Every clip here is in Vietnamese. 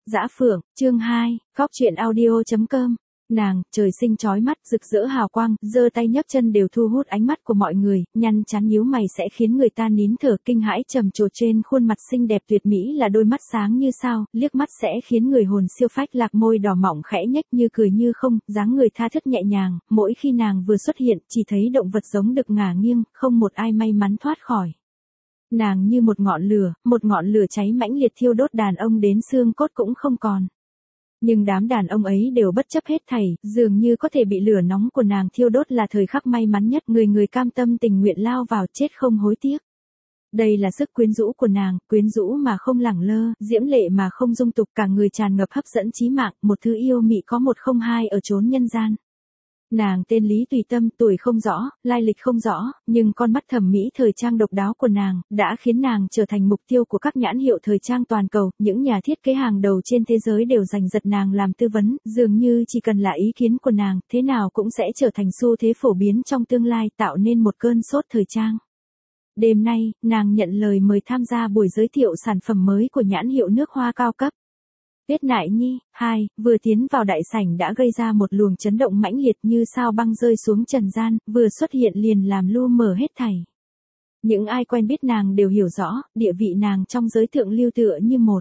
Dã Phượng, chương 2, Góc truyện audio.com. Nàng, trời sinh chói mắt, rực rỡ hào quang, giơ tay nhấc chân đều thu hút ánh mắt của mọi người, nhăn chán nhíu mày sẽ khiến người ta nín thở kinh hãi trầm trồ trên khuôn mặt xinh đẹp tuyệt mỹ là đôi mắt sáng như sao, liếc mắt sẽ khiến người hồn siêu phách lạc, môi đỏ mọng khẽ nhếch như cười như không, dáng người tha thướt nhẹ nhàng, mỗi khi nàng vừa xuất hiện, chỉ thấy động vật giống được ngả nghiêng, không một ai may mắn thoát khỏi. Nàng như một ngọn lửa cháy mãnh liệt thiêu đốt đàn ông đến xương cốt cũng không còn. Nhưng đám đàn ông ấy đều bất chấp hết thảy, dường như có thể bị lửa nóng của nàng thiêu đốt là thời khắc may mắn nhất, người cam tâm tình nguyện lao vào chết không hối tiếc. Đây là sức quyến rũ của nàng, quyến rũ mà không lẳng lơ, diễm lệ mà không dung tục, cả người tràn ngập hấp dẫn chí mạng, một thứ yêu mị có một không hai ở chốn nhân gian. Nàng tên Lý Tùy Tâm, tuổi không rõ, lai lịch không rõ, nhưng con mắt thẩm mỹ thời trang độc đáo của nàng, đã khiến nàng trở thành mục tiêu của các nhãn hiệu thời trang toàn cầu, những nhà thiết kế hàng đầu trên thế giới đều giành giật nàng làm tư vấn, dường như chỉ cần là ý kiến của nàng, thế nào cũng sẽ trở thành xu thế phổ biến trong tương lai, tạo nên một cơn sốt thời trang. Đêm nay, nàng nhận lời mời tham gia buổi giới thiệu sản phẩm mới của nhãn hiệu nước hoa cao cấp. Tuyết Nại Nhi, 2, vừa tiến vào đại sảnh đã gây ra một luồng chấn động mãnh liệt như sao băng rơi xuống trần gian, vừa xuất hiện liền làm lu mờ hết thảy. Những ai quen biết nàng đều hiểu rõ, địa vị nàng trong giới thượng lưu tựa như một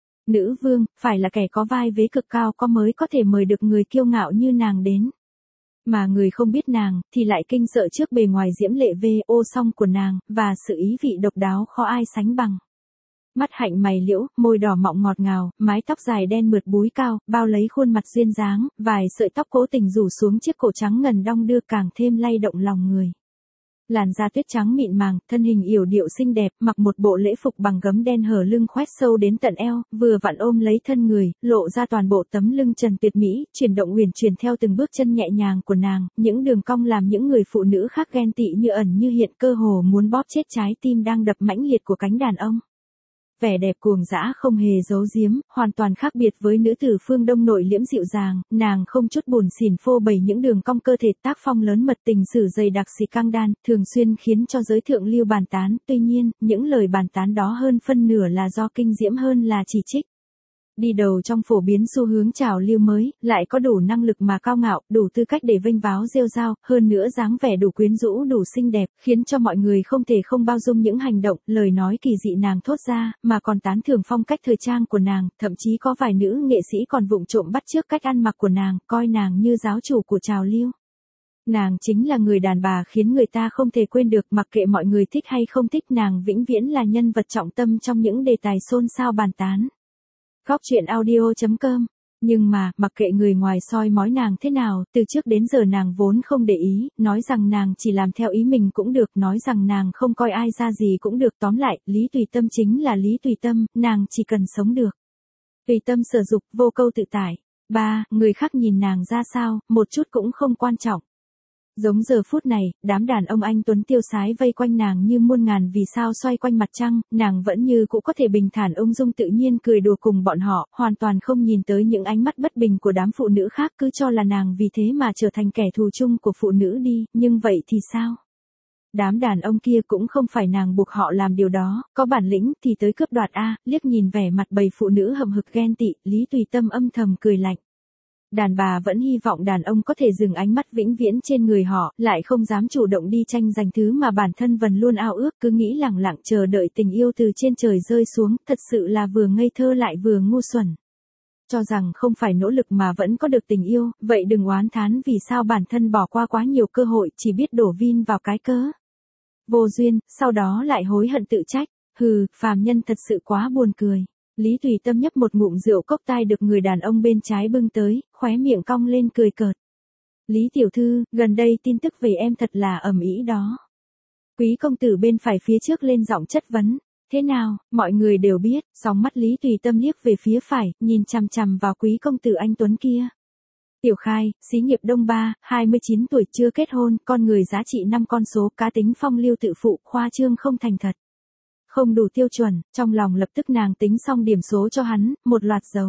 nữ vương, phải là kẻ có vai vế cực cao có mới có thể mời được người kiêu ngạo như nàng đến. Mà người không biết nàng, thì lại kinh sợ trước bề ngoài diễm lệ vô song của nàng, và sự ý vị độc đáo khó ai sánh bằng. Mắt hạnh mày liễu, môi đỏ mọng ngọt ngào, mái tóc dài đen mượt búi cao, bao lấy khuôn mặt duyên dáng, vài sợi tóc cố tình rủ xuống chiếc cổ trắng ngần đong đưa càng thêm lay động lòng người. Làn da tuyết trắng mịn màng, thân hình yểu điệu xinh đẹp, mặc một bộ lễ phục bằng gấm đen hở lưng khoét sâu đến tận eo, vừa vặn ôm lấy thân người, lộ ra toàn bộ tấm lưng trần tuyệt mỹ, chuyển động uyển chuyển theo từng bước chân nhẹ nhàng của nàng, những đường cong làm những người phụ nữ khác ghen tị như ẩn như hiện, cơ hồ muốn bóp chết trái tim đang đập mãnh liệt của cánh đàn ông. Vẻ đẹp cuồng dã không hề giấu giếm, hoàn toàn khác biệt với nữ tử phương Đông nội liễm dịu dàng, nàng không chút buồn xỉn phô bày những đường cong cơ thể, tác phong lớn mật, tình sử dày đặc xì căng đan, thường xuyên khiến cho giới thượng lưu bàn tán, tuy nhiên, những lời bàn tán đó hơn phân nửa là do kinh diễm hơn là chỉ trích. Đi đầu trong phổ biến xu hướng trào lưu mới, lại có đủ năng lực mà cao ngạo, đủ tư cách để vênh váo rêu rao, hơn nữa dáng vẻ đủ quyến rũ đủ xinh đẹp, khiến cho mọi người không thể không bao dung những hành động, lời nói kỳ dị nàng thốt ra, mà còn tán thưởng phong cách thời trang của nàng, thậm chí có vài nữ nghệ sĩ còn vụng trộm bắt chước cách ăn mặc của nàng, coi nàng như giáo chủ của trào lưu. Nàng chính là người đàn bà khiến người ta không thể quên được, mặc kệ mọi người thích hay không thích, nàng vĩnh viễn là nhân vật trọng tâm trong những đề tài xôn xao bàn tán. Góc truyện audio.com. Nhưng mà, mặc kệ người ngoài soi mói nàng thế nào, từ trước đến giờ nàng vốn không để ý, nói rằng nàng chỉ làm theo ý mình cũng được, nói rằng nàng không coi ai ra gì cũng được, tóm lại, Lý Tùy Tâm chính là Lý Tùy Tâm, nàng chỉ cần sống được. Tùy tâm sở dục, vô câu tự tại. 3. Người khác nhìn nàng ra sao, một chút cũng không quan trọng. Giống giờ phút này, đám đàn ông anh tuấn tiêu sái vây quanh nàng như muôn ngàn vì sao xoay quanh mặt trăng, nàng vẫn như cũ có thể bình thản ung dung tự nhiên cười đùa cùng bọn họ, hoàn toàn không nhìn tới những ánh mắt bất bình của đám phụ nữ khác, cứ cho là nàng vì thế mà trở thành kẻ thù chung của phụ nữ đi, nhưng vậy thì sao? Đám đàn ông kia cũng không phải nàng buộc họ làm điều đó, có bản lĩnh thì tới cướp đoạt a. Liếc nhìn vẻ mặt bầy phụ nữ hậm hực ghen tị, Lý Tùy Tâm âm thầm cười lạnh. Đàn bà vẫn hy vọng đàn ông có thể dừng ánh mắt vĩnh viễn trên người họ, lại không dám chủ động đi tranh giành thứ mà bản thân vẫn luôn ao ước, cứ nghĩ lẳng lặng chờ đợi tình yêu từ trên trời rơi xuống, thật sự là vừa ngây thơ lại vừa ngu xuẩn. Cho rằng không phải nỗ lực mà vẫn có được tình yêu, vậy đừng oán thán vì sao bản thân bỏ qua quá nhiều cơ hội, chỉ biết đổ vin vào cái cớ vô duyên, sau đó lại hối hận tự trách. Hừ, phàm nhân thật sự quá buồn cười. Lý Tùy Tâm nhấp một ngụm rượu cốc tai được người đàn ông bên trái bưng tới, khóe miệng cong lên cười cợt. Lý tiểu thư, gần đây tin tức về em thật là ầm ĩ đó. Quý công tử bên phải phía trước lên giọng chất vấn. Thế nào, mọi người đều biết, sóng mắt Lý Tùy Tâm liếc về phía phải, nhìn chằm chằm vào quý công tử anh tuấn kia. Tiểu Khai, xí nghiệp Đông Ba, 29 tuổi chưa kết hôn, con người giá trị 5 con số, cá tính phong lưu tự phụ, khoa trương không thành thật. Không đủ tiêu chuẩn, trong lòng lập tức nàng tính xong điểm số cho hắn, một loạt dấu.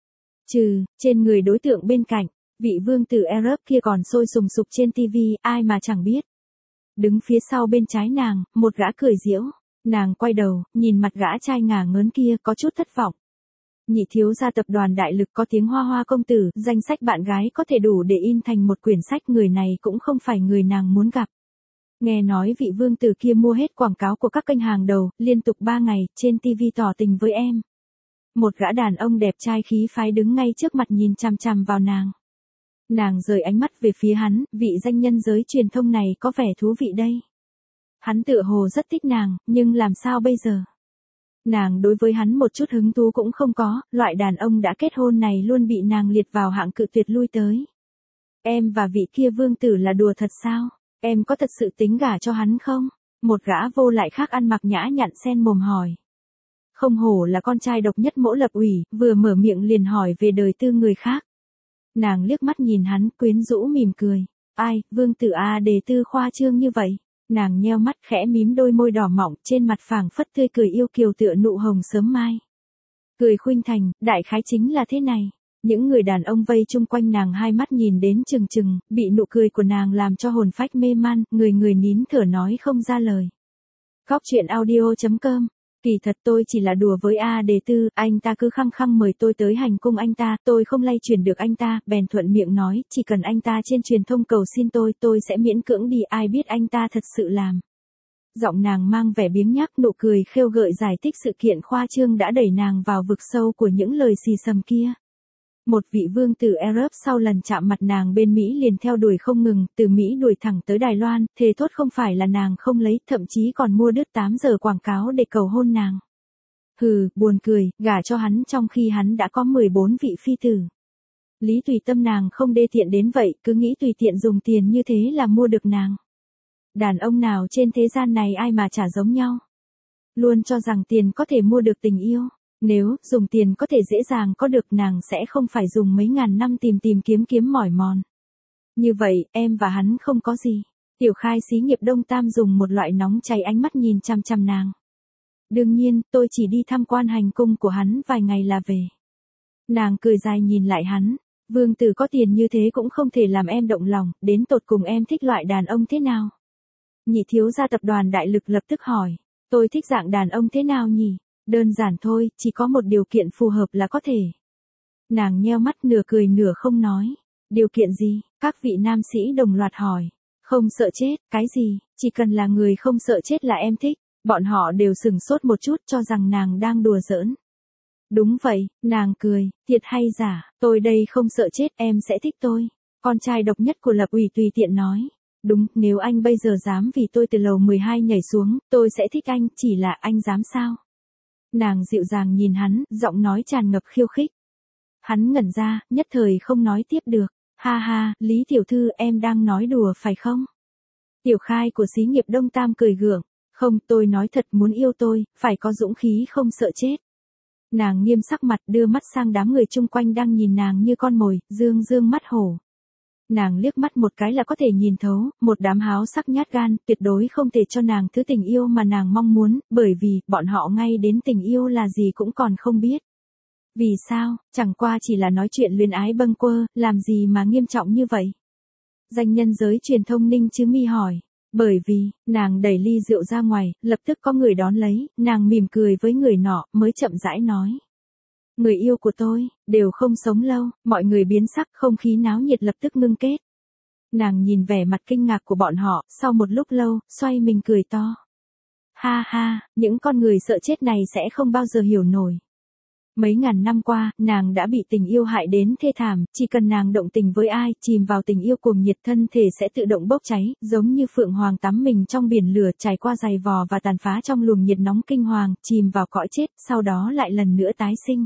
Trên người đối tượng bên cạnh, vị vương tử Arab kia còn sôi sùng sục trên tivi, ai mà chẳng biết. Đứng phía sau bên trái nàng, một gã cười giễu. Nàng quay đầu, nhìn mặt gã trai ngả ngớn kia có chút thất vọng. Nhị thiếu gia tập đoàn đại lực có tiếng Hoa Hoa công tử, danh sách bạn gái có thể đủ để in thành một quyển sách, người này cũng không phải người nàng muốn gặp. Nghe nói vị vương tử kia mua hết quảng cáo của các kênh hàng đầu, liên tục 3 ngày, trên TV tỏ tình với em. Một gã đàn ông đẹp trai khí phái đứng ngay trước mặt nhìn chằm chằm vào nàng. Nàng rời ánh mắt về phía hắn, vị danh nhân giới truyền thông này có vẻ thú vị đây. Hắn tựa hồ rất thích nàng, nhưng làm sao bây giờ? Nàng đối với hắn một chút hứng thú cũng không có, loại đàn ông đã kết hôn này luôn bị nàng liệt vào hạng cự tuyệt lui tới. Em và vị kia vương tử là đùa thật sao? Em có thật sự tính gả cho hắn không? Một gã vô lại khác ăn mặc nhã nhặn sen mồm hỏi. Không hổ là con trai độc nhất mỗ lập ủy, vừa mở miệng liền hỏi về đời tư người khác. Nàng liếc mắt nhìn hắn, quyến rũ mỉm cười. Ai, vương tử à, đề tư khoa trương như vậy. Nàng nheo mắt khẽ mím đôi môi đỏ mọng, trên mặt phảng phất tươi cười yêu kiều tựa nụ hồng sớm mai. Cười khuynh thành, đại khái chính là thế này. Những người đàn ông vây chung quanh nàng hai mắt nhìn đến trừng trừng, bị nụ cười của nàng làm cho hồn phách mê man, người người nín thở nói không ra lời. Góc truyện audio.com. Kỳ thật tôi chỉ là đùa với A Đề Tư, anh ta cứ khăng khăng mời tôi tới hành cung anh ta, tôi không lay chuyển được anh ta, bèn thuận miệng nói, chỉ cần anh ta trên truyền thông cầu xin tôi sẽ miễn cưỡng đi, ai biết anh ta thật sự làm. Giọng nàng mang vẻ biếng nhác, nụ cười khêu gợi giải thích sự kiện khoa trương đã đẩy nàng vào vực sâu của những lời xì xầm kia. Một vị vương tử Arab sau lần chạm mặt nàng bên Mỹ liền theo đuổi không ngừng, từ Mỹ đuổi thẳng tới Đài Loan, thề thốt không phải là nàng không lấy, thậm chí còn mua đứt 8 giờ quảng cáo để cầu hôn nàng. Hừ, buồn cười, gả cho hắn trong khi hắn đã có 14 vị phi tử. Lý Tùy Tâm nàng không đê tiện đến vậy, cứ nghĩ tùy tiện dùng tiền như thế là mua được nàng. Đàn ông nào trên thế gian này ai mà chả giống nhau. Luôn cho rằng tiền có thể mua được tình yêu. Nếu dùng tiền có thể dễ dàng có được, nàng sẽ không phải dùng mấy ngàn năm kiếm mỏi mòn. Như vậy, em và hắn không có gì. Tiểu Khai xí nghiệp Đông Tam dùng một loại nóng cháy ánh mắt nhìn chằm chằm nàng. Đương nhiên, tôi chỉ đi tham quan hành cung của hắn vài ngày là về. Nàng cười dài nhìn lại hắn. Vương tử có tiền như thế cũng không thể làm em động lòng, đến tột cùng em thích loại đàn ông thế nào? Nhị thiếu gia tập đoàn đại lực lập tức hỏi. Tôi thích dạng đàn ông thế nào nhỉ? Đơn giản thôi, chỉ có một điều kiện phù hợp là có thể. Nàng nheo mắt nửa cười nửa không nói. Điều kiện gì? Các vị nam sĩ đồng loạt hỏi. Không sợ chết, cái gì? Chỉ cần là người không sợ chết là em thích. Bọn họ đều sừng sốt một chút cho rằng nàng đang đùa giỡn. Đúng vậy, nàng cười, thiệt hay giả, tôi đây không sợ chết, em sẽ thích tôi. Con trai độc nhất của lập ủy tùy tiện nói. Đúng, nếu anh bây giờ dám vì tôi từ lầu 12 nhảy xuống, tôi sẽ thích anh, chỉ là anh dám sao? Nàng dịu dàng nhìn hắn, giọng nói tràn ngập khiêu khích. Hắn ngẩn ra, nhất thời không nói tiếp được. Ha ha, Lý tiểu thư, em đang nói đùa phải không? Tiểu Khai của xí nghiệp Đông Tam cười gượng. Không, tôi nói thật, muốn yêu tôi, phải có dũng khí không sợ chết. Nàng nghiêm sắc mặt, đưa mắt sang đám người chung quanh đang nhìn nàng như con mồi, dương mắt hổ. Nàng liếc mắt một cái là có thể nhìn thấu, một đám háo sắc nhát gan, tuyệt đối không thể cho nàng thứ tình yêu mà nàng mong muốn, bởi vì, bọn họ ngay đến tình yêu là gì cũng còn không biết. Vì sao, chẳng qua chỉ là nói chuyện luyến ái bâng quơ, làm gì mà nghiêm trọng như vậy? Danh nhân giới truyền thông Ninh Chứ Mi hỏi. Bởi vì, nàng đẩy ly rượu ra ngoài, lập tức có người đón lấy, nàng mỉm cười với người nọ, mới chậm rãi nói. Người yêu của tôi, đều không sống lâu, mọi người biến sắc, không khí náo nhiệt lập tức ngưng kết. Nàng nhìn vẻ mặt kinh ngạc của bọn họ, sau một lúc lâu, xoay mình cười to. Ha ha, những con người sợ chết này sẽ không bao giờ hiểu nổi. Mấy ngàn năm qua, nàng đã bị tình yêu hại đến thê thảm, chỉ cần nàng động tình với ai, chìm vào tình yêu cuồng nhiệt, thân thể sẽ tự động bốc cháy, giống như phượng hoàng tắm mình trong biển lửa, trải qua giày vò và tàn phá trong luồng nhiệt nóng kinh hoàng, chìm vào cõi chết, sau đó lại lần nữa tái sinh.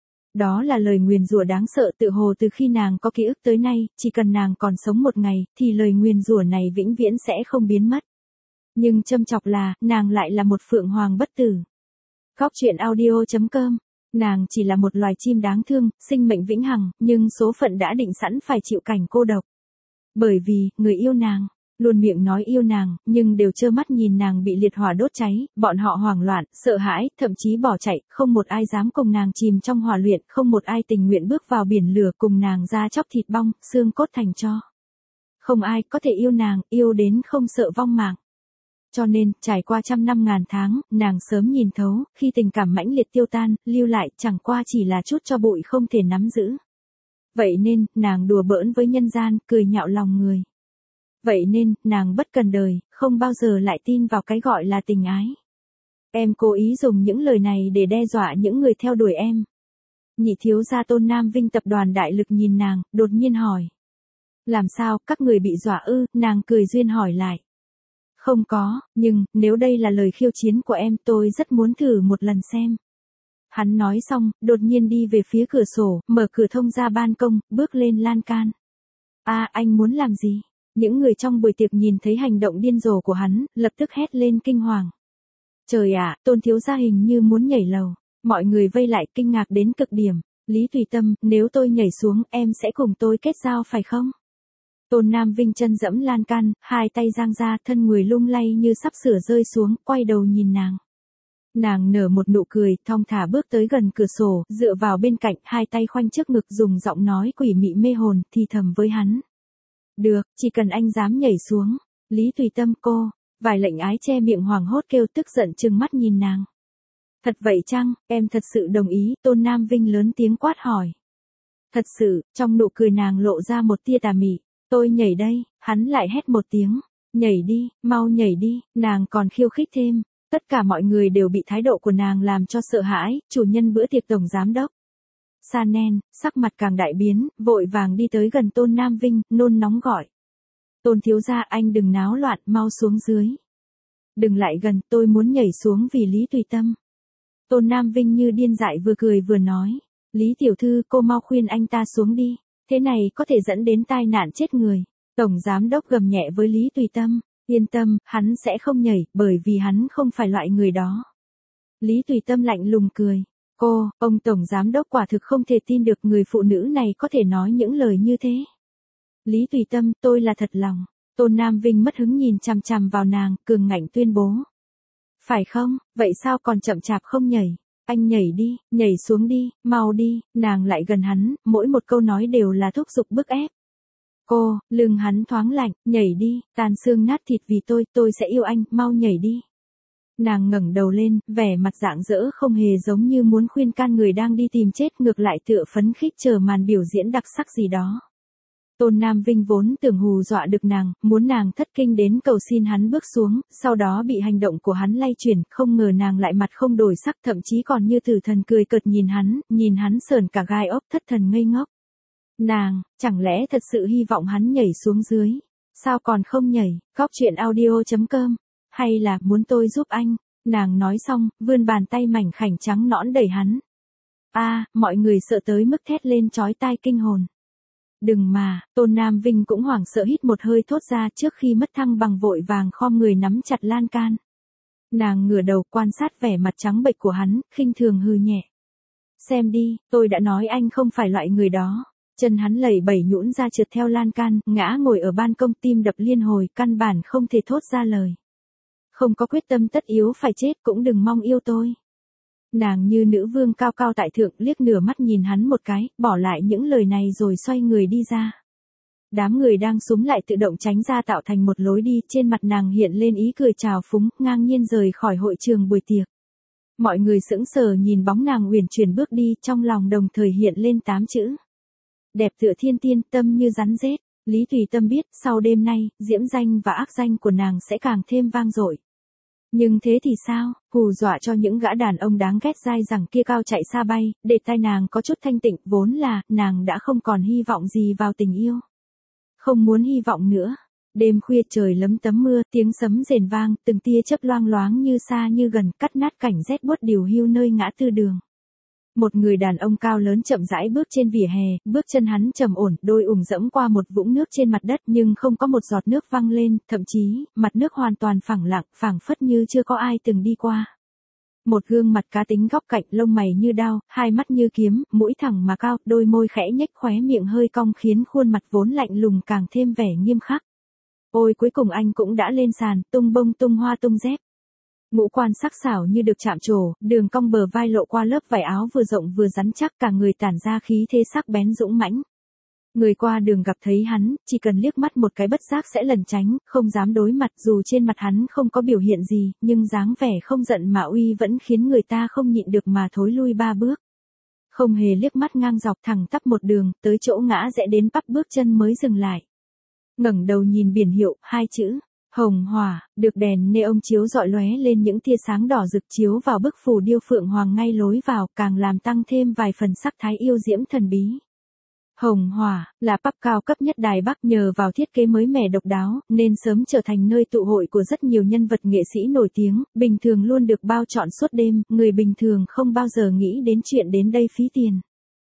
Đó là lời nguyền rủa đáng sợ, tự hồ từ khi nàng có ký ức tới nay, chỉ cần nàng còn sống một ngày, thì lời nguyền rủa này vĩnh viễn sẽ không biến mất. Nhưng châm chọc là, nàng lại là một phượng hoàng bất tử. Góc truyện audio.com. Nàng chỉ là một loài chim đáng thương, sinh mệnh vĩnh hằng, nhưng số phận đã định sẵn phải chịu cảnh cô độc. Bởi vì, người yêu nàng, luôn miệng nói yêu nàng, nhưng đều trơ mắt nhìn nàng bị liệt hỏa đốt cháy, bọn họ hoảng loạn, sợ hãi, thậm chí bỏ chạy, không một ai dám cùng nàng chìm trong hỏa luyện, không một ai tình nguyện bước vào biển lửa cùng nàng ra chóc thịt bong, xương cốt thành tro. Không ai có thể yêu nàng, yêu đến không sợ vong mạng. Cho nên, trải qua trăm năm ngàn tháng, nàng sớm nhìn thấu, khi tình cảm mãnh liệt tiêu tan, lưu lại chẳng qua chỉ là chút cho bụi không thể nắm giữ. Vậy nên, nàng đùa bỡn với nhân gian, cười nhạo lòng người. Vậy nên, nàng bất cần đời, không bao giờ lại tin vào cái gọi là tình ái. Em cố ý dùng những lời này để đe dọa những người theo đuổi em. Nhị thiếu gia Tôn Nam Vinh tập đoàn đại lực nhìn nàng, đột nhiên hỏi. Làm sao, các người bị dọa ư, nàng cười duyên hỏi lại. Không có, nhưng, nếu đây là lời khiêu chiến của em tôi rất muốn thử một lần xem. Hắn nói xong, đột nhiên đi về phía cửa sổ, mở cửa thông ra ban công, bước lên lan can. Anh muốn làm gì? Những người trong buổi tiệc nhìn thấy hành động điên rồ của hắn, lập tức hét lên kinh hoàng. Trời ạ, Tôn thiếu gia hình như muốn nhảy lầu. Mọi người vây lại kinh ngạc đến cực điểm. Lý Tùy Tâm, nếu tôi nhảy xuống, em sẽ cùng tôi kết giao phải không? Tôn Nam Vinh chân dẫm lan can, hai tay giang ra, thân người lung lay như sắp sửa rơi xuống, quay đầu nhìn nàng. Nàng nở một nụ cười, thong thả bước tới gần cửa sổ, dựa vào bên cạnh, hai tay khoanh trước ngực dùng giọng nói quỷ mị mê hồn, thì thầm với hắn. Được, chỉ cần anh dám nhảy xuống. Lý Tùy Tâm cô, vài lệnh ái che miệng hoảng hốt kêu tức giận trừng mắt nhìn nàng. Thật vậy chăng, em thật sự đồng ý, Tôn Nam Vinh lớn tiếng quát hỏi. Thật sự, trong nụ cười nàng lộ ra một tia tà mị. Tôi nhảy đây, hắn lại hét một tiếng. Nhảy đi, mau nhảy đi, nàng còn khiêu khích thêm. Tất cả mọi người đều bị thái độ của nàng làm cho sợ hãi, chủ nhân bữa tiệc tổng giám đốc. Sanen, sắc mặt càng đại biến, vội vàng đi tới gần Tôn Nam Vinh, nôn nóng gọi. Tôn thiếu gia anh đừng náo loạn, mau xuống dưới. Đừng lại gần, tôi muốn nhảy xuống vì Lý Tùy Tâm. Tôn Nam Vinh như điên dại vừa cười vừa nói. Lý tiểu thư cô mau khuyên anh ta xuống đi. Thế này có thể dẫn đến tai nạn chết người. Tổng giám đốc gầm nhẹ với Lý Tùy Tâm. Yên tâm, hắn sẽ không nhảy, bởi vì hắn không phải loại người đó. Lý Tùy Tâm lạnh lùng cười. Ông tổng giám đốc quả thực không thể tin được người phụ nữ này có thể nói những lời như thế. Lý Tùy Tâm, tôi là thật lòng. Tôn Nam Vinh mất hứng nhìn chằm chằm vào nàng, cường ngạnh tuyên bố. Phải không, vậy sao còn chậm chạp không nhảy? Anh nhảy đi, nhảy xuống đi, mau đi, nàng lại gần hắn, mỗi một câu nói đều là thúc giục bức ép. Lưng hắn thoáng lạnh, nhảy đi, tàn xương nát thịt vì tôi sẽ yêu anh, mau nhảy đi. Nàng ngẩng đầu lên, vẻ mặt rạng rỡ không hề giống như muốn khuyên can người đang đi tìm chết, ngược lại tựa phấn khích chờ màn biểu diễn đặc sắc gì đó. Tôn Nam Vinh vốn tưởng hù dọa được nàng, muốn nàng thất kinh đến cầu xin hắn bước xuống, sau đó bị hành động của hắn lay chuyển, không ngờ nàng lại mặt không đổi sắc, thậm chí còn như tử thần cười cợt nhìn hắn sờn cả gai ốc, thất thần ngây ngốc. Nàng, chẳng lẽ thật sự hy vọng hắn nhảy xuống dưới? Sao còn không nhảy? Góc truyện audio.com. Hay là muốn tôi giúp anh? Nàng nói xong, vươn bàn tay mảnh khảnh trắng nõn đẩy hắn. Mọi người sợ tới mức thét lên chói tai kinh hồn. Đừng mà, Tôn Nam Vinh cũng hoảng sợ hít một hơi thốt ra trước khi mất thăng bằng vội vàng khom người nắm chặt lan can. Nàng ngửa đầu quan sát vẻ mặt trắng bệch của hắn, khinh thường hừ nhẹ. Xem đi, tôi đã nói anh không phải loại người đó. Chân hắn lẩy bẩy nhũn ra trượt theo lan can, ngã ngồi ở ban công tim đập liên hồi, căn bản không thể thốt ra lời. Không có quyết tâm tất yếu phải chết cũng đừng mong yêu tôi. Nàng như nữ vương cao cao tại thượng liếc nửa mắt nhìn hắn một cái, bỏ lại những lời này rồi xoay người đi ra. Đám người đang xúm lại tự động tránh ra tạo thành một lối đi, trên mặt nàng hiện lên ý cười trào phúng, ngang nhiên rời khỏi hội trường buổi tiệc. Mọi người sững sờ nhìn bóng nàng uyển chuyển bước đi, trong lòng đồng thời hiện lên 8 chữ. Đẹp tựa thiên tiên, tâm như rắn rết. Lý Tùy Tâm biết, sau đêm nay, diễm danh và ác danh của nàng sẽ càng thêm vang dội. Nhưng thế thì sao, hù dọa cho những gã đàn ông đáng ghét dai dẳng kia cao chạy xa bay, để tai nàng có chút thanh tịnh, vốn là, nàng đã không còn hy vọng gì vào tình yêu. Không muốn hy vọng nữa. Đêm khuya trời lấm tấm mưa, tiếng sấm rền vang, từng tia chớp loang loáng như xa như gần, cắt nát cảnh rét buốt điều hưu nơi ngã tư đường. Một người đàn ông cao lớn chậm rãi bước trên vỉa hè, bước chân hắn trầm ổn, đôi ủng dẫm qua một vũng nước trên mặt đất nhưng không có một giọt nước văng lên, thậm chí, mặt nước hoàn toàn phẳng lặng, phảng phất như chưa có ai từng đi qua. Một gương mặt cá tính góc cạnh, lông mày như đao, hai mắt như kiếm, mũi thẳng mà cao, đôi môi khẽ nhếch, khóe miệng hơi cong khiến khuôn mặt vốn lạnh lùng càng thêm vẻ nghiêm khắc. Ôi cuối cùng anh cũng đã lên sàn, tung bông tung hoa tung dép. Ngũ quan sắc sảo như được chạm trổ, đường cong bờ vai lộ qua lớp vải áo vừa rộng vừa rắn chắc, cả người tản ra khí thế sắc bén dũng mãnh. Người qua đường gặp thấy hắn, chỉ cần liếc mắt một cái bất giác sẽ lẩn tránh, không dám đối mặt dù trên mặt hắn không có biểu hiện gì, nhưng dáng vẻ không giận mà uy vẫn khiến người ta không nhịn được mà thối lui 3 bước. Không hề liếc mắt ngang dọc thẳng tắp một đường, tới chỗ ngã rẽ đến bắp bước chân mới dừng lại. Ngẩng đầu nhìn biển hiệu, 2 chữ Hồng Hỏa, được đèn neon chiếu rọi lóe lên những tia sáng đỏ rực chiếu vào bức phù điêu phượng hoàng ngay lối vào, càng làm tăng thêm vài phần sắc thái yêu diễm thần bí. Hồng Hỏa là pub cao cấp nhất Đài Bắc, nhờ vào thiết kế mới mẻ độc đáo, nên sớm trở thành nơi tụ hội của rất nhiều nhân vật nghệ sĩ nổi tiếng, bình thường luôn được bao trọn suốt đêm, người bình thường không bao giờ nghĩ đến chuyện đến đây phí tiền.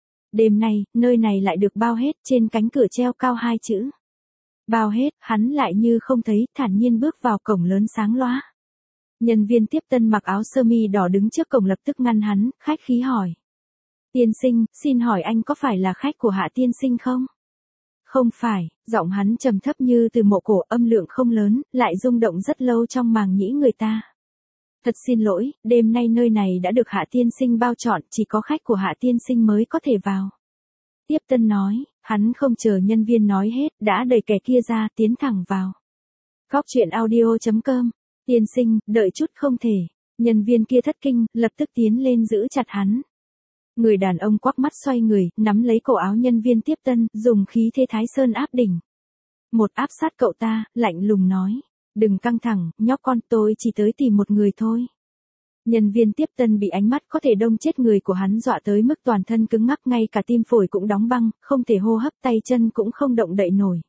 Đêm nay, nơi này lại được bao hết, trên cánh cửa treo cao 2 chữ bao hết, hắn lại như không thấy, thản nhiên bước vào cổng lớn sáng lóa. Nhân viên tiếp tân mặc áo sơ mi đỏ đứng trước cổng lập tức ngăn hắn, khách khí hỏi. Tiên sinh, xin hỏi anh có phải là khách của Hạ tiên sinh không? Không phải, giọng hắn trầm thấp như từ mộ cổ, âm lượng không lớn, lại rung động rất lâu trong màng nhĩ người ta. Thật xin lỗi, đêm nay nơi này đã được Hạ tiên sinh bao trọn, chỉ có khách của Hạ tiên sinh mới có thể vào. Tiếp tân nói, hắn không chờ nhân viên nói hết, đã đẩy kẻ kia ra, tiến thẳng vào. Góc truyện audio.com, tiên sinh, đợi chút không thể. Nhân viên kia thất kinh, lập tức tiến lên giữ chặt hắn. Người đàn ông quắc mắt xoay người, nắm lấy cổ áo nhân viên tiếp tân, dùng khí thế Thái Sơn áp đỉnh. Một áp sát cậu ta, lạnh lùng nói. Đừng căng thẳng, nhóc con, tôi chỉ tới tìm một người thôi. Nhân viên tiếp tân bị ánh mắt có thể đông chết người của hắn dọa tới mức toàn thân cứng ngắc, ngay cả tim phổi cũng đóng băng, không thể hô hấp, tay chân cũng không động đậy nổi.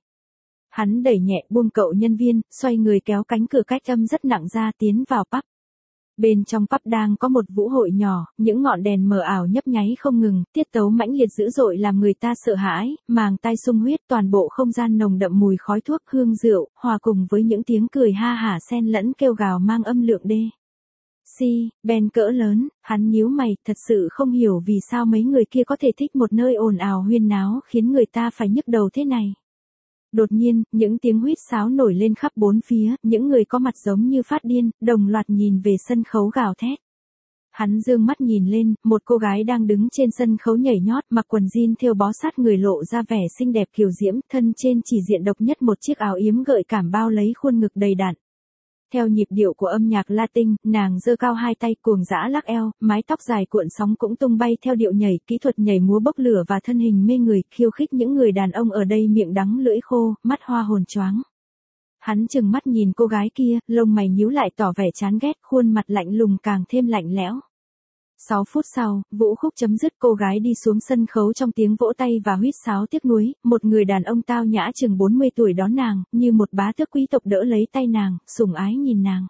Hắn đẩy nhẹ buông cậu nhân viên, xoay người kéo cánh cửa cách âm rất nặng ra, tiến vào pub. Bên trong pub đang có một vũ hội nhỏ, những ngọn đèn mờ ảo nhấp nháy không ngừng, tiết tấu mãnh liệt dữ dội làm người ta sợ hãi, màng tai sung huyết, toàn bộ không gian nồng đậm mùi khói thuốc, hương rượu, hòa cùng với những tiếng cười ha hả xen lẫn kêu gào mang âm lượng đê. Ben cỡ lớn, hắn nhíu mày, thật sự không hiểu vì sao mấy người kia có thể thích một nơi ồn ào huyên náo khiến người ta phải nhức đầu thế này. Đột nhiên, những tiếng huýt sáo nổi lên khắp bốn phía, những người có mặt giống như phát điên, đồng loạt nhìn về sân khấu gào thét. Hắn dương mắt nhìn lên, một cô gái đang đứng trên sân khấu nhảy nhót, mặc quần jean thêu bó sát người lộ ra vẻ xinh đẹp kiều diễm, thân trên chỉ diện độc nhất một chiếc áo yếm gợi cảm bao lấy khuôn ngực đầy đặn. Theo nhịp điệu của âm nhạc Latin, nàng giơ cao hai tay cuồng dã lắc eo, mái tóc dài cuộn sóng cũng tung bay theo điệu nhảy, kỹ thuật nhảy múa bốc lửa và thân hình mê người, khiêu khích những người đàn ông ở đây miệng đắng lưỡi khô, mắt hoa hồn choáng. Hắn chừng mắt nhìn cô gái kia, lông mày nhíu lại tỏ vẻ chán ghét, khuôn mặt lạnh lùng càng thêm lạnh lẽo. 6 phút sau, vũ khúc chấm dứt, cô gái đi xuống sân khấu trong tiếng vỗ tay và huýt sáo tiếc nuối, một người đàn ông tao nhã chừng 40 tuổi đón nàng, như một bá tước quý tộc đỡ lấy tay nàng, sủng ái nhìn nàng.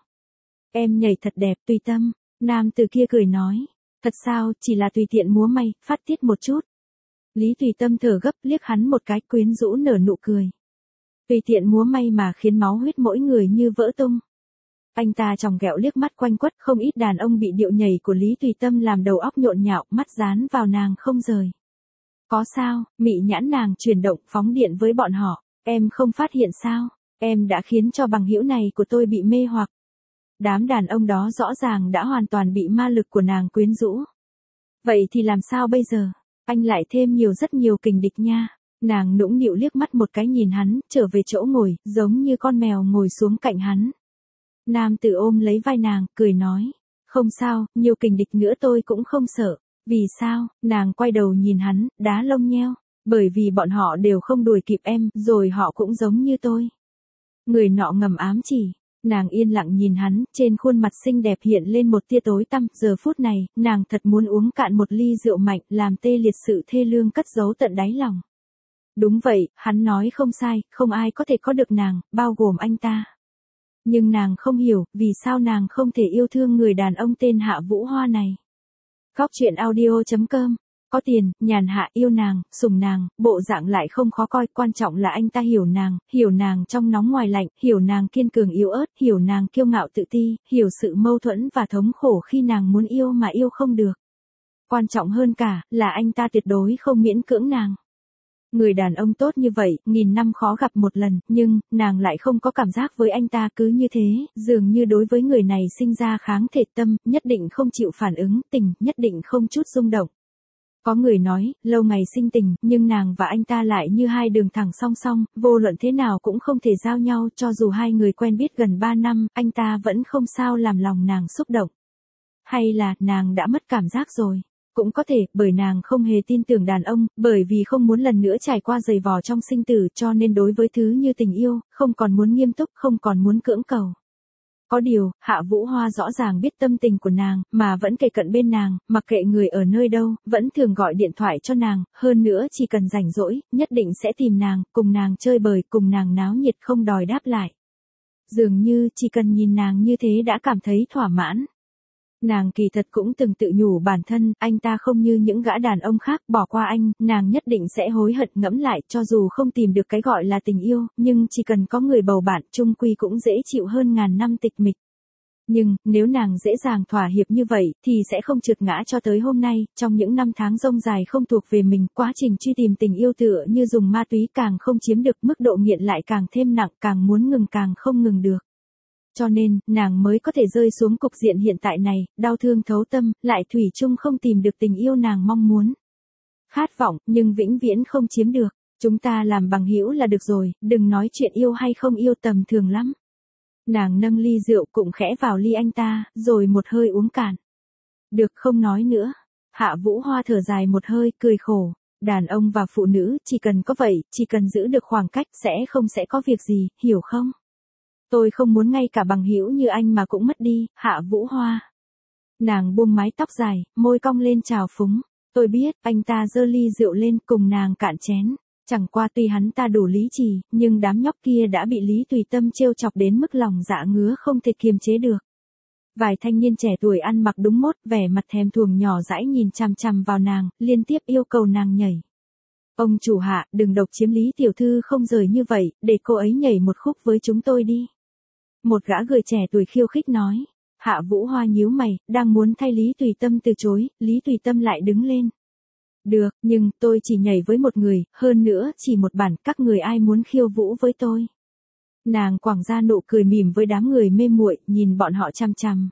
Em nhảy thật đẹp, Tùy Tâm. Nam từ kia cười nói. Thật sao, chỉ là tùy tiện múa may, phát tiết một chút. Lý Tùy Tâm thở gấp, liếc hắn một cái, quyến rũ nở nụ cười. Tùy tiện múa may mà khiến máu huyết mỗi người như vỡ tung. Anh ta tròng ghẹo liếc mắt quanh quất, không ít đàn ông bị điệu nhảy của Lý Tùy Tâm làm đầu óc nhộn nhạo, mắt dán vào nàng không rời. Có sao, mị nhãn nàng chuyển động, phóng điện với bọn họ. Em không phát hiện sao, em đã khiến cho bằng hữu này của tôi bị mê hoặc. Đám đàn ông đó rõ ràng đã hoàn toàn bị ma lực của nàng quyến rũ. Vậy thì làm sao bây giờ? Anh lại thêm rất nhiều kình địch nha. Nàng nũng nịu liếc mắt một cái nhìn hắn, trở về chỗ ngồi, giống như con mèo ngồi xuống cạnh hắn. Nam tử ôm lấy vai nàng, cười nói. Không sao, nhiều kình địch nữa tôi cũng không sợ. Vì sao? Nàng quay đầu nhìn hắn, đá lông nheo. Bởi vì bọn họ đều không đuổi kịp em, rồi họ cũng giống như tôi. Người nọ ngầm ám chỉ. Nàng yên lặng nhìn hắn, trên khuôn mặt xinh đẹp hiện lên một tia tối tăm. Giờ phút này, nàng thật muốn uống cạn một ly rượu mạnh, làm tê liệt sự thê lương cất giấu tận đáy lòng. Đúng vậy, hắn nói không sai, không ai có thể có được nàng, bao gồm anh ta. Nhưng nàng không hiểu, vì sao nàng không thể yêu thương người đàn ông tên Hạ Vũ Hoa này. Góc truyện audio.com, có tiền, nhàn hạ, yêu nàng, sủng nàng, bộ dạng lại không khó coi, quan trọng là anh ta hiểu nàng trong nóng ngoài lạnh, hiểu nàng kiên cường yếu ớt, hiểu nàng kiêu ngạo tự ti, hiểu sự mâu thuẫn và thống khổ khi nàng muốn yêu mà yêu không được. Quan trọng hơn cả, là anh ta tuyệt đối không miễn cưỡng nàng. Người đàn ông tốt như vậy, 1000 năm khó gặp một lần, nhưng, nàng lại không có cảm giác với anh ta cứ như thế, dường như đối với người này sinh ra kháng thể tâm, nhất định không chịu phản ứng, tình, nhất định không chút rung động. Có người nói, lâu ngày sinh tình, nhưng nàng và anh ta lại như hai đường thẳng song song, vô luận thế nào cũng không thể giao nhau, cho dù hai người quen biết gần 3 năm, anh ta vẫn không sao làm lòng nàng xúc động. Hay là, nàng đã mất cảm giác rồi. Cũng có thể, bởi nàng không hề tin tưởng đàn ông, bởi vì không muốn lần nữa trải qua giày vò trong sinh tử, cho nên đối với thứ như tình yêu, không còn muốn nghiêm túc, không còn muốn cưỡng cầu. Có điều, Hạ Vũ Hoa rõ ràng biết tâm tình của nàng, mà vẫn kề cận bên nàng, mặc kệ người ở nơi đâu, vẫn thường gọi điện thoại cho nàng, hơn nữa chỉ cần rảnh rỗi, nhất định sẽ tìm nàng, cùng nàng chơi bời, cùng nàng náo nhiệt không đòi đáp lại. Dường như, chỉ cần nhìn nàng như thế đã cảm thấy thỏa mãn. Nàng kỳ thật cũng từng tự nhủ bản thân, anh ta không như những gã đàn ông khác, bỏ qua anh, nàng nhất định sẽ hối hận ngẫm lại, cho dù không tìm được cái gọi là tình yêu, nhưng chỉ cần có người bầu bạn, chung quy cũng dễ chịu hơn ngàn năm tịch mịch. Nhưng, nếu nàng dễ dàng thỏa hiệp như vậy, thì sẽ không trượt ngã cho tới hôm nay, trong những năm tháng rông dài không thuộc về mình, quá trình truy tìm tình yêu tựa như dùng ma túy càng không chiếm được, mức độ nghiện lại càng thêm nặng, càng muốn ngừng càng không ngừng được. Cho nên, nàng mới có thể rơi xuống cục diện hiện tại này, đau thương thấu tâm, lại thủy chung không tìm được tình yêu nàng mong muốn. Khát vọng, nhưng vĩnh viễn không chiếm được. Chúng ta làm bằng hữu là được rồi, đừng nói chuyện yêu hay không yêu tầm thường lắm. Nàng nâng ly rượu cũng khẽ vào ly anh ta, rồi một hơi uống cạn. Được không nói nữa. Hạ Vũ Hoa thở dài một hơi, cười khổ. Đàn ông và phụ nữ, chỉ cần có vậy, chỉ cần giữ được khoảng cách, sẽ có việc gì, hiểu không? Tôi không muốn ngay cả bằng hữu như anh mà cũng mất đi, Hạ Vũ Hoa. Nàng buông mái tóc dài, môi cong lên trào phúng. Tôi biết, anh ta giơ ly rượu lên cùng nàng cạn chén. Chẳng qua tuy hắn ta đủ lý trí, nhưng đám nhóc kia đã bị Lý Tùy Tâm trêu chọc đến mức lòng dạ ngứa không thể kiềm chế được. Vài thanh niên trẻ tuổi ăn mặc đúng mốt, vẻ mặt thèm thuồng nhỏ dãi nhìn chằm chằm vào nàng, liên tiếp yêu cầu nàng nhảy. Ông chủ Hạ, đừng độc chiếm Lý tiểu thư không rời như vậy, để cô ấy nhảy một khúc với chúng tôi đi. Một gã người trẻ tuổi khiêu khích nói. Hạ Vũ Hoa nhíu mày, đang muốn thay Lý Tùy Tâm từ chối, Lý Tùy Tâm lại đứng lên. Được, nhưng tôi chỉ nhảy với một người, hơn nữa chỉ một bản, các người ai muốn khiêu vũ với tôi. Nàng quẳng ra nụ cười mỉm với đám người mê muội, nhìn bọn họ chằm chằm.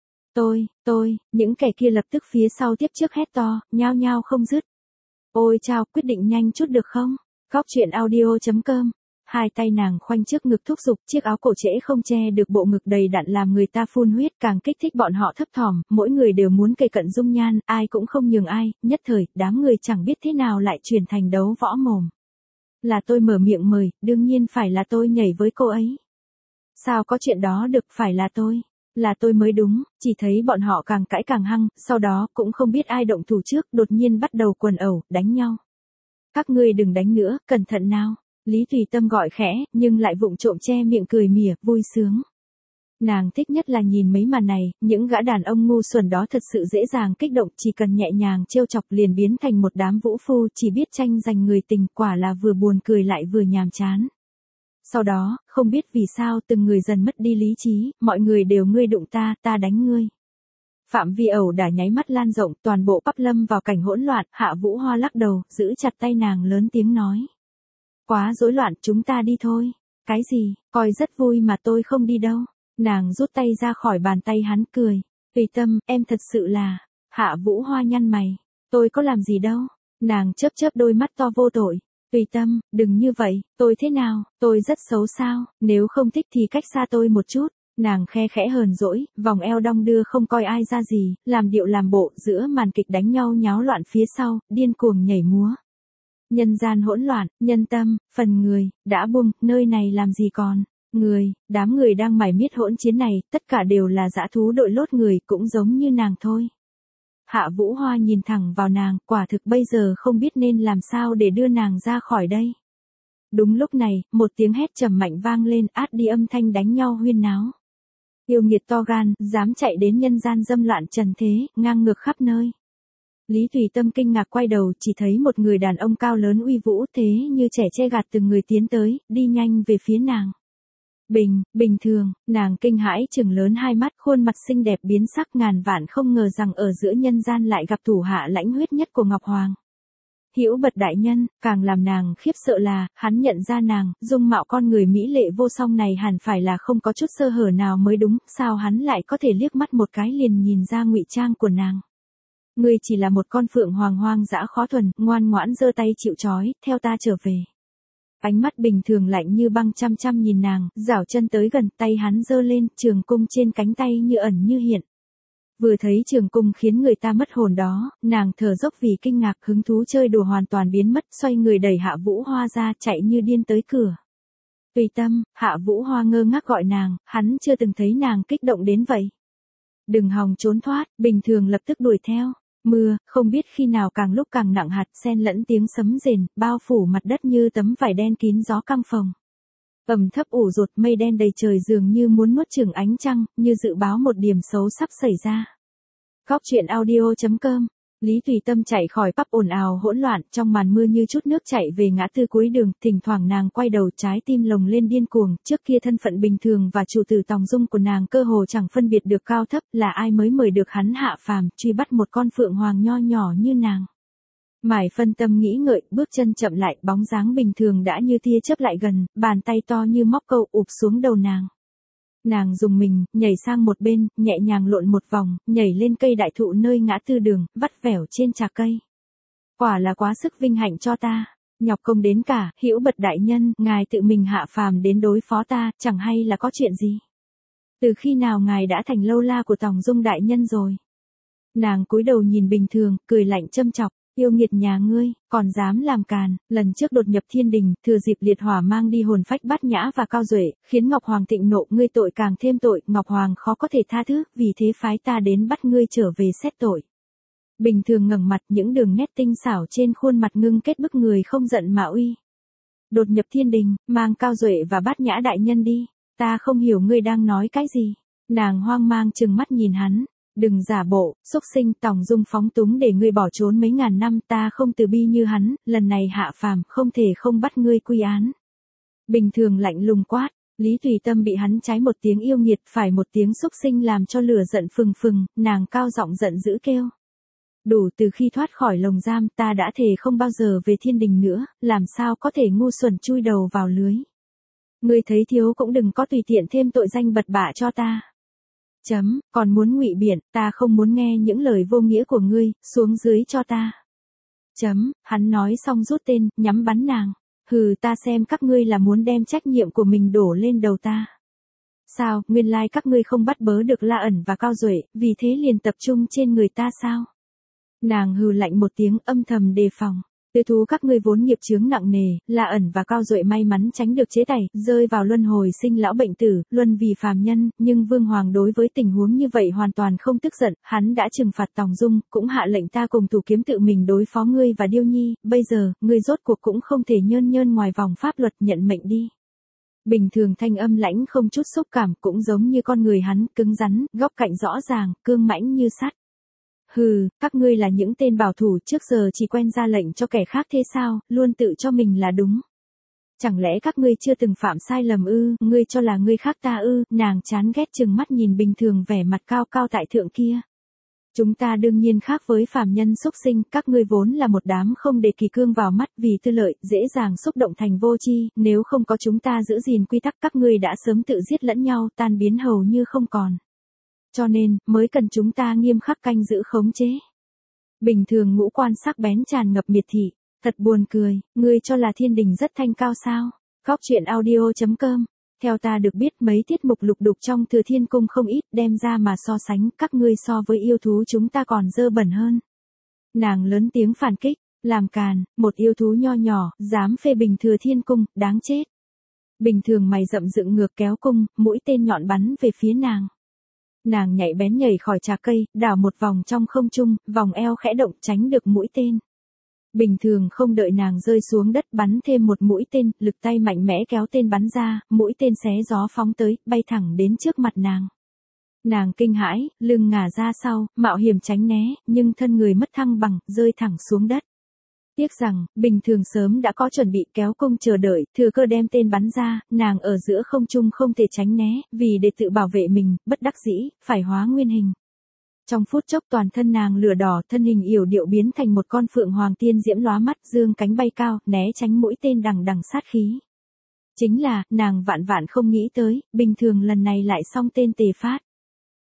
Tôi, những kẻ kia lập tức phía sau tiếp trước hét to, nhao nhao không dứt. Ôi chao, quyết định nhanh chút được không? Góc truyện audio.com. Hai tay nàng khoanh trước ngực thúc giục, chiếc áo cổ trễ không che được bộ ngực đầy đặn làm người ta phun huyết, càng kích thích bọn họ thấp thỏm, mỗi người đều muốn kề cận dung nhan, ai cũng không nhường ai, nhất thời, đám người chẳng biết thế nào lại chuyển thành đấu võ mồm. Là tôi mở miệng mời, đương nhiên phải là tôi nhảy với cô ấy. Sao có chuyện đó được, phải là tôi mới đúng, chỉ thấy bọn họ càng cãi càng hăng, sau đó cũng không biết ai động thủ trước, đột nhiên bắt đầu quần ẩu, đánh nhau. Các ngươi đừng đánh nữa, cẩn thận nào. Lý Tùy Tâm gọi khẽ, nhưng lại vụng trộm che miệng cười mỉa, vui sướng. Nàng thích nhất là nhìn mấy màn này, những gã đàn ông ngu xuẩn đó thật sự dễ dàng kích động, chỉ cần nhẹ nhàng trêu chọc liền biến thành một đám vũ phu, chỉ biết tranh giành người tình, quả là vừa buồn cười lại vừa nhàm chán. Sau đó, không biết vì sao từng người dần mất đi lý trí, mọi người đều ngươi đụng ta, ta đánh ngươi. Phạm vi ẩu đả nháy mắt lan rộng, toàn bộ Bắc Lâm vào cảnh hỗn loạn, Hạ Vũ Hoa lắc đầu, giữ chặt tay nàng lớn tiếng nói. Quá rối loạn, chúng ta đi thôi. Cái gì, coi rất vui mà tôi không đi đâu. Nàng rút tay ra khỏi bàn tay hắn cười. Tùy Tâm, em thật sự là. Hạ Vũ Hoa nhăn mày. Tôi có làm gì đâu. Nàng chớp chớp đôi mắt to vô tội. Tùy Tâm, đừng như vậy, tôi thế nào, tôi rất xấu sao, nếu không thích thì cách xa tôi một chút. Nàng khe khẽ hờn dỗi, vòng eo đong đưa không coi ai ra gì, làm điệu làm bộ giữa màn kịch đánh nhau nháo loạn phía sau, điên cuồng nhảy múa. Nhân gian hỗn loạn, nhân tâm, phần người, đã buông, nơi này làm gì còn. Người, đám người đang mải miết hỗn chiến này, tất cả đều là dã thú đội lốt người, cũng giống như nàng thôi. Hạ Vũ Hoa nhìn thẳng vào nàng, quả thực bây giờ không biết nên làm sao để đưa nàng ra khỏi đây. Đúng lúc này, một tiếng hét trầm mạnh vang lên, át đi âm thanh đánh nhau huyên náo. Yêu nghiệt to gan, dám chạy đến nhân gian dâm loạn trần thế, ngang ngược khắp nơi. Lý Tùy Tâm kinh ngạc quay đầu, chỉ thấy một người đàn ông cao lớn uy vũ thế như trẻ che gạt từng người tiến tới, đi nhanh về phía nàng. Bình thường, nàng kinh hãi trừng lớn hai mắt, khuôn mặt xinh đẹp biến sắc, ngàn vạn không ngờ rằng ở giữa nhân gian lại gặp thủ hạ lãnh huyết nhất của Ngọc Hoàng. Hữu Bật đại nhân, càng làm nàng khiếp sợ là, hắn nhận ra nàng, dung mạo con người mỹ lệ vô song này hẳn phải là không có chút sơ hở nào mới đúng, sao hắn lại có thể liếc mắt một cái liền nhìn ra ngụy trang của nàng. Ngươi chỉ là một con phượng hoàng hoang dã khó thuần, ngoan ngoãn giơ tay chịu trói, theo ta trở về. Ánh mắt Bình Thường lạnh như băng chăm chăm nhìn nàng, giảo chân tới gần, tay hắn giơ lên, trường cung trên cánh tay như ẩn như hiện. Vừa thấy trường cung khiến người ta mất hồn đó, nàng thở dốc vì kinh ngạc, hứng thú chơi đùa hoàn toàn biến mất, xoay người đẩy Hạ Vũ Hoa ra, chạy như điên tới cửa. Tùy Tâm, Hạ Vũ Hoa ngơ ngác gọi nàng, hắn chưa từng thấy nàng kích động đến vậy. Đừng hòng trốn thoát, Bình Thường lập tức đuổi theo. Mưa, không biết khi nào càng lúc càng nặng hạt, xen lẫn tiếng sấm rền, bao phủ mặt đất như tấm vải đen kín gió căng phồng. Ẩm thấp ủ rột, mây đen đầy trời dường như muốn nuốt chửng ánh trăng, như dự báo một điểm xấu sắp xảy ra. Góc truyện audio.com. Lý Tùy Tâm chạy khỏi pub ồn ào hỗn loạn, trong màn mưa như chút nước chạy về ngã tư cuối đường, thỉnh thoảng nàng quay đầu, trái tim lồng lên điên cuồng, trước kia thân phận Bình Thường và chủ tử Tòng Dung của nàng cơ hồ chẳng phân biệt được cao thấp, là ai mới mời được hắn hạ phàm, truy bắt một con phượng hoàng nho nhỏ như nàng. Mải phân tâm nghĩ ngợi, bước chân chậm lại, bóng dáng Bình Thường đã như tia chớp lại gần, bàn tay to như móc câu ụp xuống đầu nàng. Nàng dùng mình, nhảy sang một bên, nhẹ nhàng lộn một vòng, nhảy lên cây đại thụ nơi ngã tư đường, vắt vẻo trên trà cây. Quả là quá sức vinh hạnh cho ta, nhọc công đến cả, Hữu Bật đại nhân, ngài tự mình hạ phàm đến đối phó ta, chẳng hay là có chuyện gì. Từ khi nào ngài đã thành lâu la của Tòng Dung đại nhân rồi? Nàng cúi đầu nhìn Bình Thường, cười lạnh châm chọc. Yêu nghiệt nhà ngươi, còn dám làm càn, lần trước đột nhập thiên đình, thừa dịp liệt hỏa mang đi hồn phách Bát Nhã và Cao Duệ, khiến Ngọc Hoàng thịnh nộ, ngươi tội càng thêm tội, Ngọc Hoàng khó có thể tha thứ, vì thế phái ta đến bắt ngươi trở về xét tội. Bình Thường ngẩng mặt, những đường nét tinh xảo trên khuôn mặt ngưng kết bức người không giận mà uy. Đột nhập thiên đình, mang Cao Duệ và Bát Nhã đại nhân đi, ta không hiểu ngươi đang nói cái gì. Nàng hoang mang trừng mắt nhìn hắn. Đừng giả bộ, xúc sinh, Tòng Dung phóng túng để ngươi bỏ trốn mấy ngàn năm, ta không từ bi như hắn, lần này hạ phàm, không thể không bắt ngươi quy án. Bình Thường lạnh lùng quát, Lý Tùy Tâm bị hắn trái một tiếng yêu nghiệt, phải một tiếng xúc sinh làm cho lửa giận phừng phừng, nàng cao giọng giận dữ kêu. Đủ, từ khi thoát khỏi lồng giam, ta đã thề không bao giờ về thiên đình nữa, làm sao có thể ngu xuẩn chui đầu vào lưới. Ngươi thấy thiếu cũng đừng có tùy tiện thêm tội danh bật bạ cho ta. Còn muốn ngụy biện, ta không muốn nghe những lời vô nghĩa của ngươi, xuống dưới cho ta. Hắn nói xong rút tên, nhắm bắn nàng. Hừ, ta xem các ngươi là muốn đem trách nhiệm của mình đổ lên đầu ta. Sao, nguyên lai các ngươi không bắt bớ được La Ẩn và Cao Duệ, vì thế liền tập trung trên người ta sao? Nàng hừ lạnh một tiếng, âm thầm đề phòng. Tư thú các ngươi vốn nghiệp chướng nặng nề, La Ẩn và Cao Duệ may mắn tránh được chế tẩy, rơi vào luân hồi sinh lão bệnh tử, luân vì phàm nhân, nhưng Vương Hoàng đối với tình huống như vậy hoàn toàn không tức giận, hắn đã trừng phạt Tòng Dung, cũng hạ lệnh ta cùng Thủ Kiếm tự mình đối phó ngươi và Điêu Nhi, bây giờ, ngươi rốt cuộc cũng không thể nhơn nhơn ngoài vòng pháp luật, nhận mệnh đi. Bình Thường thanh âm lãnh không chút xúc cảm, cũng giống như con người hắn, cứng rắn, góc cạnh rõ ràng, cương mãnh như sắt. Hừ, các ngươi là những tên bảo thủ trước giờ chỉ quen ra lệnh cho kẻ khác thế sao, luôn tự cho mình là đúng. Chẳng lẽ các ngươi chưa từng phạm sai lầm ư, ngươi cho là ngươi khác ta ư, nàng chán ghét chừng mắt nhìn Bình Thường vẻ mặt cao cao tại thượng kia. Chúng ta đương nhiên khác với phàm nhân xúc sinh, các ngươi vốn là một đám không để kỳ cương vào mắt vì tư lợi, dễ dàng xúc động thành vô tri, nếu không có chúng ta giữ gìn quy tắc các ngươi đã sớm tự giết lẫn nhau, tan biến hầu như không còn. Cho nên, mới cần chúng ta nghiêm khắc canh giữ khống chế. Bình Thường ngũ quan sắc bén tràn ngập miệt thị, thật buồn cười, ngươi cho là thiên đình rất thanh cao sao? Góc truyện audio.com. Theo ta được biết mấy tiết mục lục đục trong Thừa Thiên Cung không ít, đem ra mà so sánh, các ngươi so với yêu thú chúng ta còn dơ bẩn hơn. Nàng lớn tiếng phản kích, làm càn, một yêu thú nho nhỏ, dám phê bình Thừa Thiên Cung, đáng chết. Bình Thường mày rậm dựng ngược kéo cung, mũi tên nhọn bắn về phía nàng. Nàng nhạy bén nhảy khỏi trà cây, đảo một vòng trong không trung, vòng eo khẽ động tránh được mũi tên. Bình Thường không đợi nàng rơi xuống đất bắn thêm một mũi tên, lực tay mạnh mẽ kéo tên bắn ra, mũi tên xé gió phóng tới, bay thẳng đến trước mặt nàng. Nàng kinh hãi, lưng ngả ra sau, mạo hiểm tránh né, nhưng thân người mất thăng bằng, rơi thẳng xuống đất. Tiếc rằng, Bình Thường sớm đã có chuẩn bị kéo cung chờ đợi, thừa cơ đem tên bắn ra, nàng ở giữa không trung không thể tránh né, vì để tự bảo vệ mình, bất đắc dĩ, phải hóa nguyên hình. Trong phút chốc toàn thân nàng lửa đỏ, thân hình yểu điệu biến thành một con phượng hoàng tiên diễm lóa mắt, dương cánh bay cao, né tránh mũi tên đằng đằng sát khí. Chính là, nàng vạn vạn không nghĩ tới, Bình Thường lần này lại xong tên tề phát.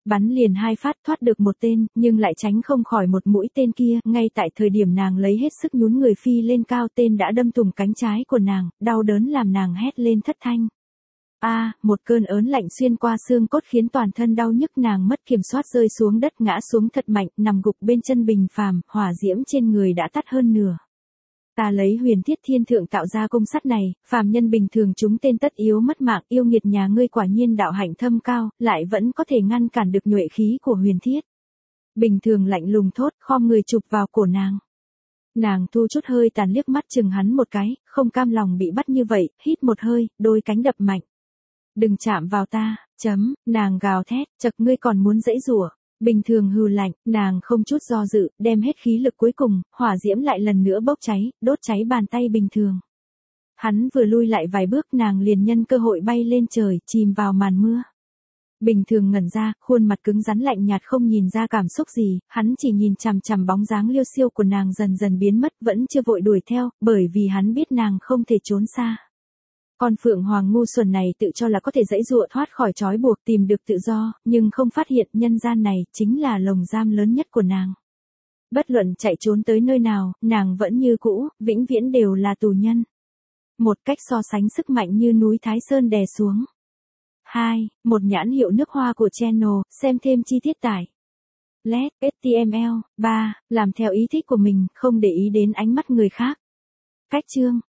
Bắn liền 2 phát thoát được một tên, nhưng lại tránh không khỏi một mũi tên kia, ngay tại thời điểm nàng lấy hết sức nhún người phi lên cao, tên đã đâm thủng cánh trái của nàng, đau đớn làm nàng hét lên thất thanh. Một cơn ớn lạnh xuyên qua xương cốt khiến toàn thân đau nhức, nàng mất kiểm soát rơi xuống đất, ngã xuống thật mạnh, nằm gục bên chân Bình Phàm, hỏa diễm trên người đã tắt hơn nửa. Ta lấy Huyền Thiết Thiên Thượng tạo ra cung sắt này, phàm nhân bình thường chúng tên tất yếu mất mạng, yêu nghiệt nhà ngươi quả nhiên đạo hạnh thâm cao, lại vẫn có thể ngăn cản được nhuệ khí của Huyền Thiết. Bình Thường lạnh lùng thốt, khom người chụp vào cổ nàng. Nàng thu chút hơi tàn liếc mắt chừng hắn một cái, không cam lòng bị bắt như vậy, hít một hơi, đôi cánh đập mạnh. Đừng chạm vào ta, nàng gào thét, chật ngươi còn muốn giãy giụa. Bình Thường hừ lạnh, nàng không chút do dự, đem hết khí lực cuối cùng, hỏa diễm lại lần nữa bốc cháy, đốt cháy bàn tay Bình Thường. Hắn vừa lui lại vài bước, nàng liền nhân cơ hội bay lên trời, chìm vào màn mưa. Bình Thường ngẩn ra, khuôn mặt cứng rắn lạnh nhạt không nhìn ra cảm xúc gì, hắn chỉ nhìn chằm chằm bóng dáng liêu xiêu của nàng dần dần biến mất, vẫn chưa vội đuổi theo, bởi vì hắn biết nàng không thể trốn xa. Con Phượng Hoàng ngu xuẩn này tự cho là có thể giãy giụa thoát khỏi trói buộc, tìm được tự do, nhưng không phát hiện nhân gian này chính là lồng giam lớn nhất của nàng. Bất luận chạy trốn tới nơi nào, nàng vẫn như cũ, vĩnh viễn đều là tù nhân. Một cách so sánh sức mạnh như núi Thái Sơn đè xuống. 2. Một nhãn hiệu nước hoa của Channel, xem thêm chi tiết tại LED, HTML. 3. Làm theo ý thích của mình, không để ý đến ánh mắt người khác. Cách chương